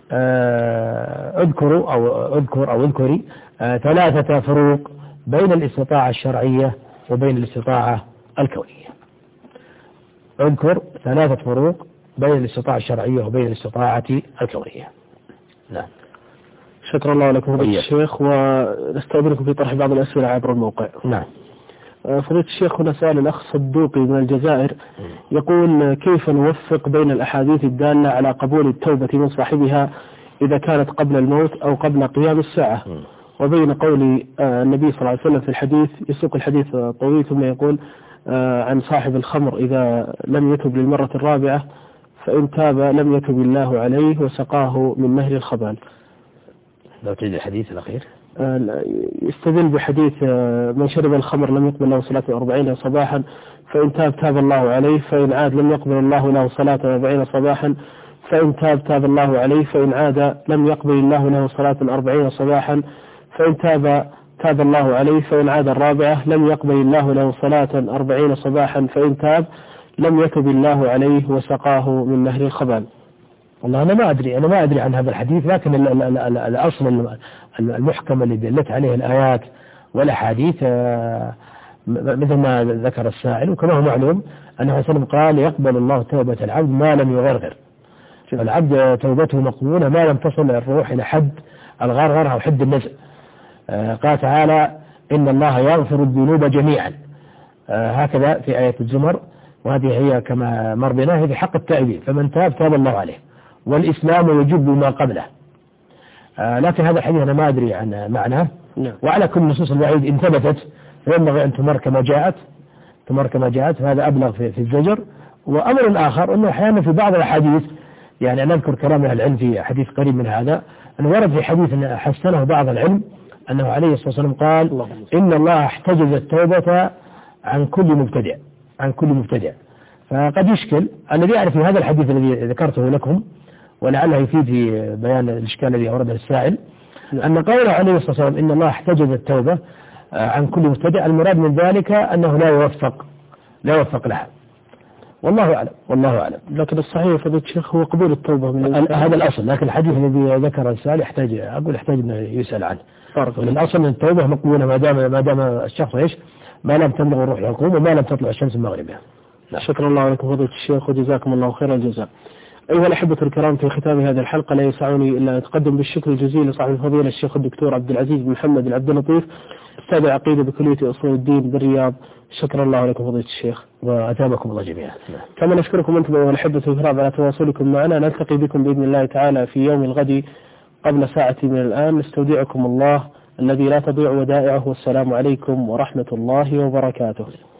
اذكري 3 فروق بين الاستطاعة الشرعية وبين الاستطاعة الكونية. اذكر 3 فروق بين الاستطاعة الشرعية وبين الاستطاعة الكونية. نعم. شكرا الله لكم فضيلة الشيخ، ونستأذنكم في طرح بعض الأسئلة عبر الموقع. نعم. فضيلة الشيخ، هنا سأل الأخ صدوقي من الجزائر يقول: كيف نوفق بين الأحاديث الدالة على قبول التوبة من صاحبها إذا كانت قبل الموت أو قبل قيام الساعة، وبين قول النبي صلى الله عليه وسلم في الحديث، يسوق الحديث طويل ثم يقول عن صاحب الخمر إذا لم يتب للمرة الرابعة فإن تاب لم يتب الله عليه وسقاه من نهر الخبال. لو تجد الحديث الأخير يستدل بحديث من شرب الخمر لم يقبل له صلاة 40 صباحا، فإن تاب تاب الله عليه، فإن عاد لم يقبل الله له صلاة 40 صباحا، فإن تاب تاب الله عليه، فإن عاد لم يقبل الله له صلاة 40 صباحا، فإن تاب تاب الله عليه، فإن عاد الرابعة لم يقبل الله له صلاة 40 صباحا، فإن تاب لم يتب الله عليه وسقاه من نهر الخبال. والله أنا ما أدري عن هذا الحديث، لكن الأصل المحكم اللي دلت عليه الآيات والأحاديث مثل ما ذكر السائل، وكما هو معلوم أنه سلم قال: يقبل الله توبة العبد ما لم يغرغر. العبد توبته مقبولة ما لم تصل الروح إلى حد الغرغر أو حد النزع. قال تعالى: إن الله يغفر الذنوب جميعا هكذا في آية الزمر، وهذه هي كما مر بنا هي في حق التائبين، فمن تاب تاب الله عليه، والإسلام يجب ما قبله. لكن هذا الحديث أنا ما أدري عن معناه، وعلى كل نصوص الوعيد إن ثبتت فينبغي أن تمر كما جاءت، فهذا أبلغ في الزجر. وأمر آخر أنه أحيانا في بعض الأحاديث، يعني أنا أذكر كلام أهل العلم في حديث قريب من هذا، أنه ورد في حديث أن حسنه بعض العلم أنه عليه الصلاة والسلام قال إن الله احتجز التوبة عن كل مبتدع. فقد يشكل الذي يعرف هذا الحديث الذي ذكرته لكم، ولعله يفيد في بيان الإشكال الذي أورده السائل، أن قوله عليه الصلاة والسلام إن الله احتجز التوبة عن كل مبتدع، المراد من ذلك أنه لا يوفق لها، والله أعلم. لكن الصحيح فضيلة الشيخ هو قبول التوبة من هذا الأصل، لكن الحديث الذي ذكر السائل يحتاج أنه يسأل عنه. الأصل أن التوبة مقبولة ما دام الشخص ما لم تبلغ الروح الحكوم وما لم تطلع الشمس من مغربها. شكرا الله لكم فضيلة الشيخ، وجزاكم الله خير الجزاء. أيها الأحبة الكرام، في ختام هذه الحلقة لا يسعني إلا أن أتقدم بالشكر الجزيل لصاحب الفضيلة الشيخ الدكتور عبد العزيز بن محمد العبد اللطيف، أستاذ العقيدة بكلية أصول الدين بالرياض. شكرا الله لكم فضيلة الشيخ، وأتابكم الله جميعا. كما نشكركم أنتم أيها الأحبة الكرام على تواصلكم معنا. نلتقي بكم بإذن الله تعالى في يوم الغد قبل ساعة من الآن. نستودعكم الله الذي لا تضيع ودائعه، والسلام عليكم ورحمة الله وبركاته.